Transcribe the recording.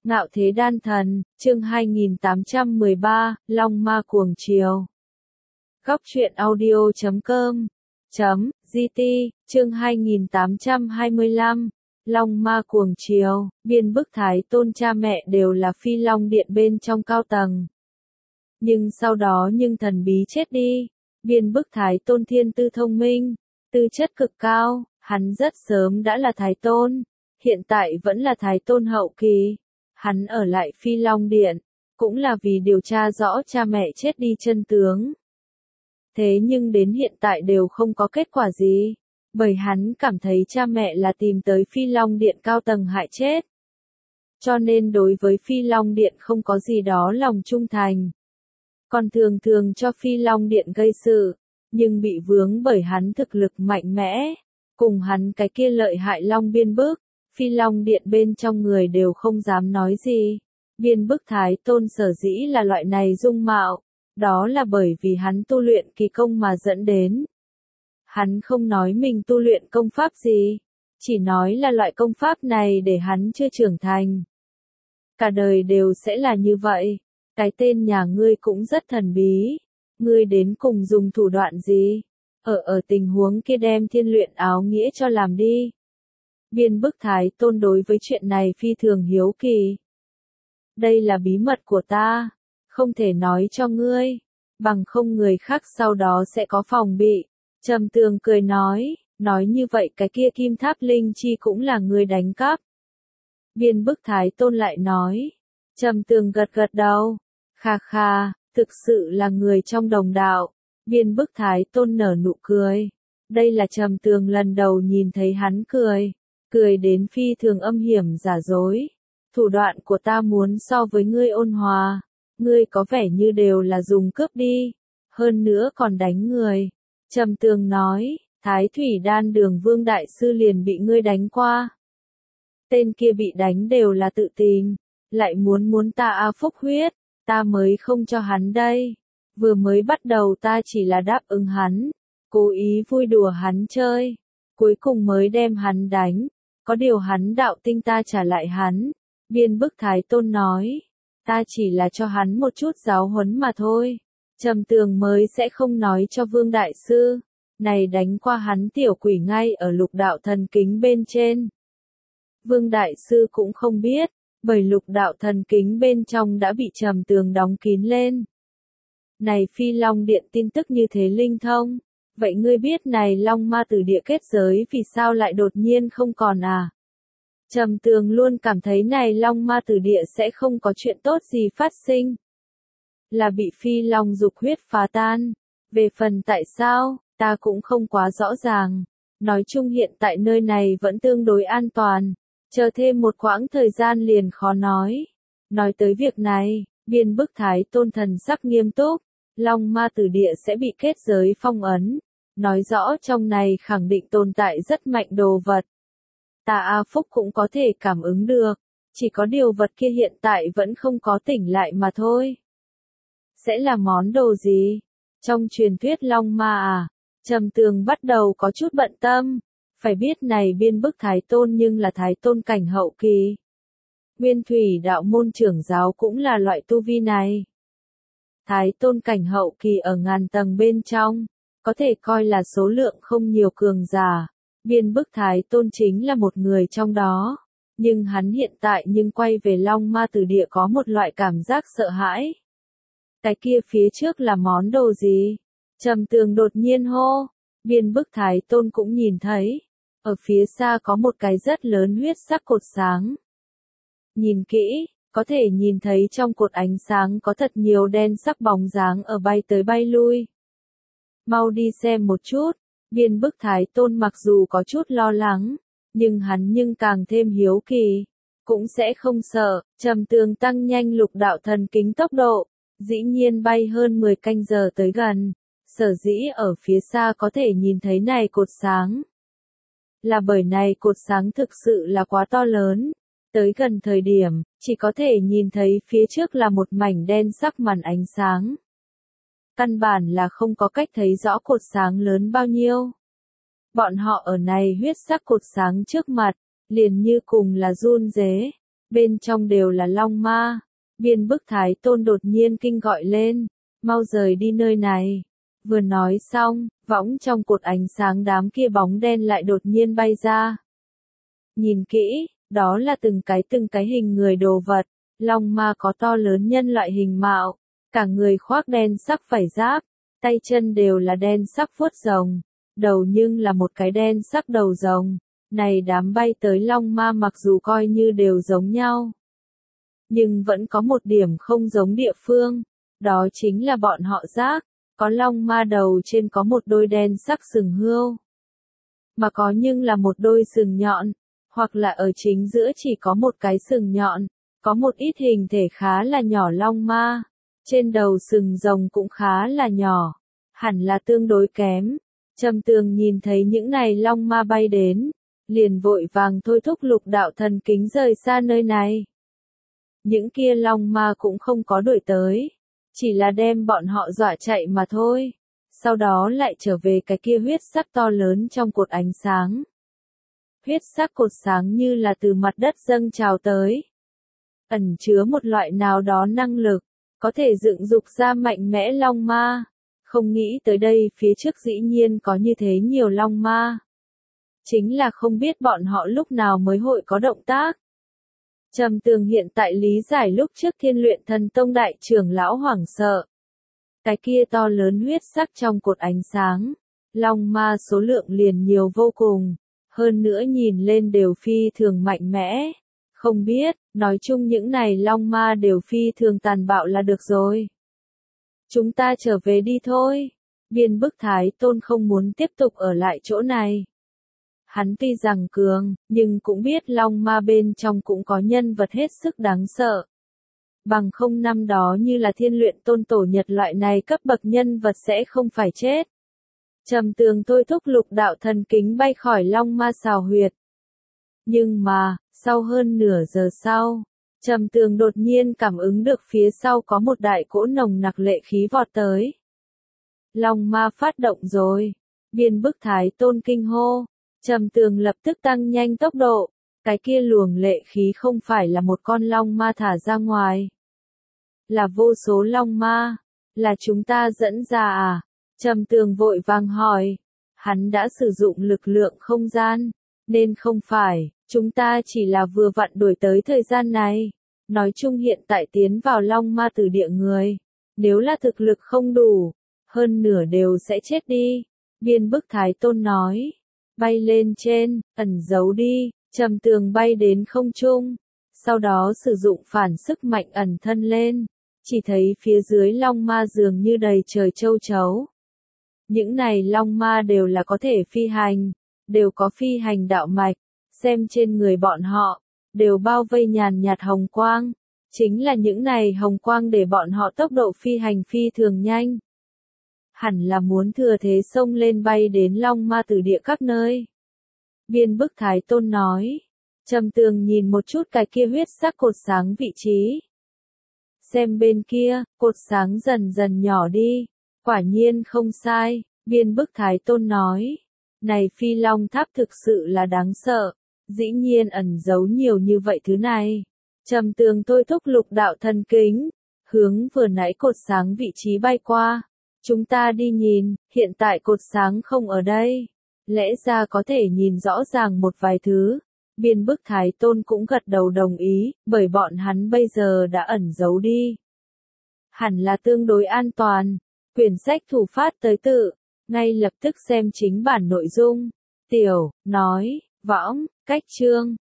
Ngạo thế đan thần, chương 2813, Long ma cuồng chiều. Góc truyện audio.com .gt, chương 2825, Long ma cuồng chiều. Biên bức Thái Tôn cha mẹ đều là Phi Long Điện bên trong cao tầng. Nhưng sau đó thần bí chết đi. Biên bức Thái Tôn thiên tư thông minh, tư chất cực cao, hắn rất sớm đã là Thái Tôn, hiện tại vẫn là Thái Tôn hậu kỳ. Hắn ở lại Phi Long Điện, cũng là vì điều tra rõ cha mẹ chết đi chân tướng. Thế nhưng đến hiện tại đều không có kết quả gì, bởi hắn cảm thấy cha mẹ là tìm tới Phi Long Điện cao tầng hại chết. Cho nên đối với Phi Long Điện không có gì đó lòng trung thành. Còn thường thường cho Phi Long Điện gây sự, nhưng bị vướng bởi hắn thực lực mạnh mẽ, cùng hắn cái kia lợi hại Long biên bức. Phi Long Điện bên trong người đều không dám nói gì. Biên bức Thái Tôn sở dĩ là loại này dung mạo, đó là bởi vì hắn tu luyện kỳ công mà dẫn đến. Hắn không nói mình tu luyện công pháp gì, chỉ nói là loại công pháp này để hắn chưa trưởng thành. Cả đời đều sẽ là như vậy. Cái tên nhà ngươi cũng rất thần bí. Ngươi đến cùng dùng thủ đoạn gì? Ở tình huống kia đem thiên luyện áo nghĩa cho làm đi. Biên bức Thái Tôn đối với chuyện này phi thường hiếu kỳ. Đây là bí mật của ta, không thể nói cho ngươi, bằng không người khác sau đó sẽ có phòng bị. Trầm Tường cười nói như vậy cái kia Kim Tháp Linh Chi cũng là ngươi đánh cắp. Biên bức Thái Tôn lại nói. Trầm Tường gật gật đầu, kha, thực sự là người trong đồng đạo. Biên bức Thái Tôn nở nụ cười. Đây là Trầm Tường lần đầu nhìn thấy hắn cười đến phi thường âm hiểm giả dối. Thủ đoạn của ta muốn so với ngươi ôn hòa, ngươi có vẻ như đều là dùng cướp đi, hơn nữa còn đánh người. Trầm Tường nói, Thái Thủy Đan Đường Vương Đại Sư liền bị ngươi đánh qua. Tên kia bị đánh đều là tự tìm, lại muốn ta phúc huyết, ta mới không cho hắn đây. Vừa mới bắt đầu ta chỉ là đáp ứng hắn, cố ý vui đùa hắn chơi, cuối cùng mới đem hắn đánh. Có điều hắn đạo tinh ta trả lại hắn. Biên bức Thái Tôn nói, ta chỉ là cho hắn một chút giáo huấn mà thôi. Trầm Tường mới sẽ không nói cho Vương Đại Sư. Này đánh qua hắn tiểu quỷ ngay ở lục đạo thần kính bên trên. Vương Đại Sư cũng không biết, bởi lục đạo thần kính bên trong đã bị Trầm Tường đóng kín lên. Này Phi Long Điện tin tức như thế linh thông. Vậy ngươi biết này Long ma tử địa kết giới vì sao lại đột nhiên không còn à? Trầm Tường luôn cảm thấy này Long ma tử địa sẽ không có chuyện tốt gì phát sinh. Là bị Phi Long dục huyết phá tan. Về phần tại sao, ta cũng không quá rõ ràng. Nói chung hiện tại nơi này vẫn tương đối an toàn. Chờ thêm một quãng thời gian liền khó nói. Nói tới việc này, biên bức Thái Tôn thần sắc nghiêm túc. Long ma tử địa sẽ bị kết giới phong ấn. Nói rõ trong này khẳng định tồn tại rất mạnh đồ vật. Ta A Phúc cũng có thể cảm ứng được. Chỉ có điều vật kia hiện tại vẫn không có tỉnh lại mà thôi. Sẽ là món đồ gì? Trong truyền thuyết Long ma à? Trầm Tường bắt đầu có chút bận tâm. Phải biết này biên bức Thái Tôn nhưng là Thái Tôn cảnh hậu kỳ. Nguyên Thủy đạo môn trưởng giáo cũng là loại tu vi này. Thái Tôn cảnh hậu kỳ ở ngàn tầng bên trong, có thể coi là số lượng không nhiều cường giả. Biên bức Thái Tôn chính là một người trong đó. Nhưng hắn hiện tại quay về Long ma tử địa có một loại cảm giác sợ hãi. Cái kia phía trước là món đồ gì? Trầm Tường đột nhiên hô. Biên bức Thái Tôn cũng nhìn thấy. Ở phía xa có một cái rất lớn huyết sắc cột sáng. Nhìn kỹ, có thể nhìn thấy trong cột ánh sáng có thật nhiều đen sắc bóng dáng ở bay tới bay lui. Mau đi xem một chút. Biên bức Thái Tôn mặc dù có chút lo lắng, nhưng hắn càng thêm hiếu kỳ, cũng sẽ không sợ. Trầm Tường tăng nhanh lục đạo thần kính tốc độ, dĩ nhiên bay hơn 10 canh giờ tới gần. Sở dĩ ở phía xa có thể nhìn thấy này cột sáng. Là bởi này cột sáng thực sự là quá to lớn. Tới gần thời điểm, chỉ có thể nhìn thấy phía trước là một mảnh đen sắc màn ánh sáng. Căn bản là không có cách thấy rõ cột sáng lớn bao nhiêu. Bọn họ ở này huyết sắc cột sáng trước mặt, liền như cùng là run rế. bên trong đều là long ma. Biên Bức Thái Tôn đột nhiên kinh gọi lên, mau rời đi nơi này. Vừa nói xong, võng trong cột ánh sáng đám kia bóng đen lại đột nhiên bay ra. Nhìn kỹ, đó là từng cái hình người đồ vật, long ma có to lớn nhân loại hình mạo, cả người khoác đen sắc vảy giáp, tay chân đều là đen sắc vuốt rồng, đầu nhưng là một cái đen sắc đầu rồng. Này đám bay tới long ma mặc dù coi như đều giống nhau, nhưng vẫn có một điểm không giống địa phương, đó chính là bọn họ giác, có long ma đầu trên có một đôi đen sắc sừng hươu, mà có nhưng là một đôi sừng nhọn, hoặc là ở chính giữa chỉ có một cái sừng nhọn, có một ít hình thể khá là nhỏ long ma, trên đầu sừng rồng cũng khá là nhỏ, hẳn là tương đối kém. Trầm Tường nhìn thấy những này long ma bay đến, liền vội vàng thôi thúc lục đạo thần kính rời xa nơi này. Những kia long ma cũng không có đuổi tới, chỉ là đem bọn họ dọa chạy mà thôi, sau đó lại trở về cái kia huyết sắc to lớn trong cột ánh sáng. Huyết sắc cột sáng như là từ mặt đất dâng trào tới, ẩn chứa một loại nào đó năng lực, có thể dựng dục ra mạnh mẽ long ma. Không nghĩ tới đây phía trước dĩ nhiên có như thế nhiều long ma. Chính là không biết bọn họ lúc nào mới hội có động tác. Trầm Tường hiện tại lý giải lúc trước Thiên Luyện Thần Tông đại trưởng lão hoảng sợ. Cái kia to lớn huyết sắc trong cột ánh sáng, long ma số lượng liền nhiều vô cùng, hơn nữa nhìn lên đều phi thường mạnh mẽ. Không biết, nói chung những này long ma đều phi thường tàn bạo là được rồi. Chúng ta trở về đi thôi. Biên Bức Thái Tôn không muốn tiếp tục ở lại chỗ này. Hắn tuy rằng cường, nhưng cũng biết long ma bên trong cũng có nhân vật hết sức đáng sợ. Bằng không năm đó như là Thiên Luyện Tôn Tổ Nhật loại này cấp bậc nhân vật sẽ không phải chết. Trầm Tường thôi thúc lục đạo thần kính bay khỏi long ma xào huyệt. Nhưng mà, sau hơn nửa giờ sau, Trầm Tường đột nhiên cảm ứng được phía sau có một đại cỗ nồng nặc lệ khí vọt tới. Long ma phát động rồi. Biên Bức Thái Tôn kinh hô. Trầm Tường lập tức tăng nhanh tốc độ. Cái kia luồng lệ khí không phải là một con long ma thả ra ngoài, là vô số long ma. Là chúng ta dẫn ra à? Trầm Tường vội vàng hỏi. Hắn đã sử dụng lực lượng không gian, nên không phải, chúng ta chỉ là vừa vặn đuổi tới thời gian này. Nói chung hiện tại tiến vào long ma tử địa người, nếu là thực lực không đủ, hơn nửa đều sẽ chết đi. Biên Bức Thái Tôn nói, bay lên trên, ẩn giấu đi. Trầm Tường bay đến không trung, sau đó sử dụng phản sức mạnh ẩn thân lên, chỉ thấy phía dưới long ma dường như đầy trời châu chấu. Những này long ma đều là có thể phi hành, đều có phi hành đạo mạch, xem trên người bọn họ, đều bao vây nhàn nhạt hồng quang, chính là những này hồng quang để bọn họ tốc độ phi hành phi thường nhanh. Hẳn là muốn thừa thế xông lên bay đến long ma tử địa các nơi. Biên Bức Thái Tôn nói. Trầm Tường nhìn một chút cái kia huyết sắc cột sáng vị trí. Xem bên kia, cột sáng dần dần nhỏ đi. Quả nhiên không sai, Biên Bức Thái Tôn nói. Này phi long tháp thực sự là đáng sợ, dĩ nhiên ẩn giấu nhiều như vậy thứ này. Trầm Tường thôi thúc lục đạo thần kính, hướng vừa nãy cột sáng vị trí bay qua. Chúng ta đi nhìn, hiện tại cột sáng không ở đây. Lẽ ra có thể nhìn rõ ràng một vài thứ. Biên Bức Thái Tôn cũng gật đầu đồng ý, bởi bọn hắn bây giờ đã ẩn giấu đi. Hẳn là tương đối an toàn. Quyển sách thủ phát tới tự, ngay lập tức xem chính bản nội dung. Tiểu, nói, võng, cách chương.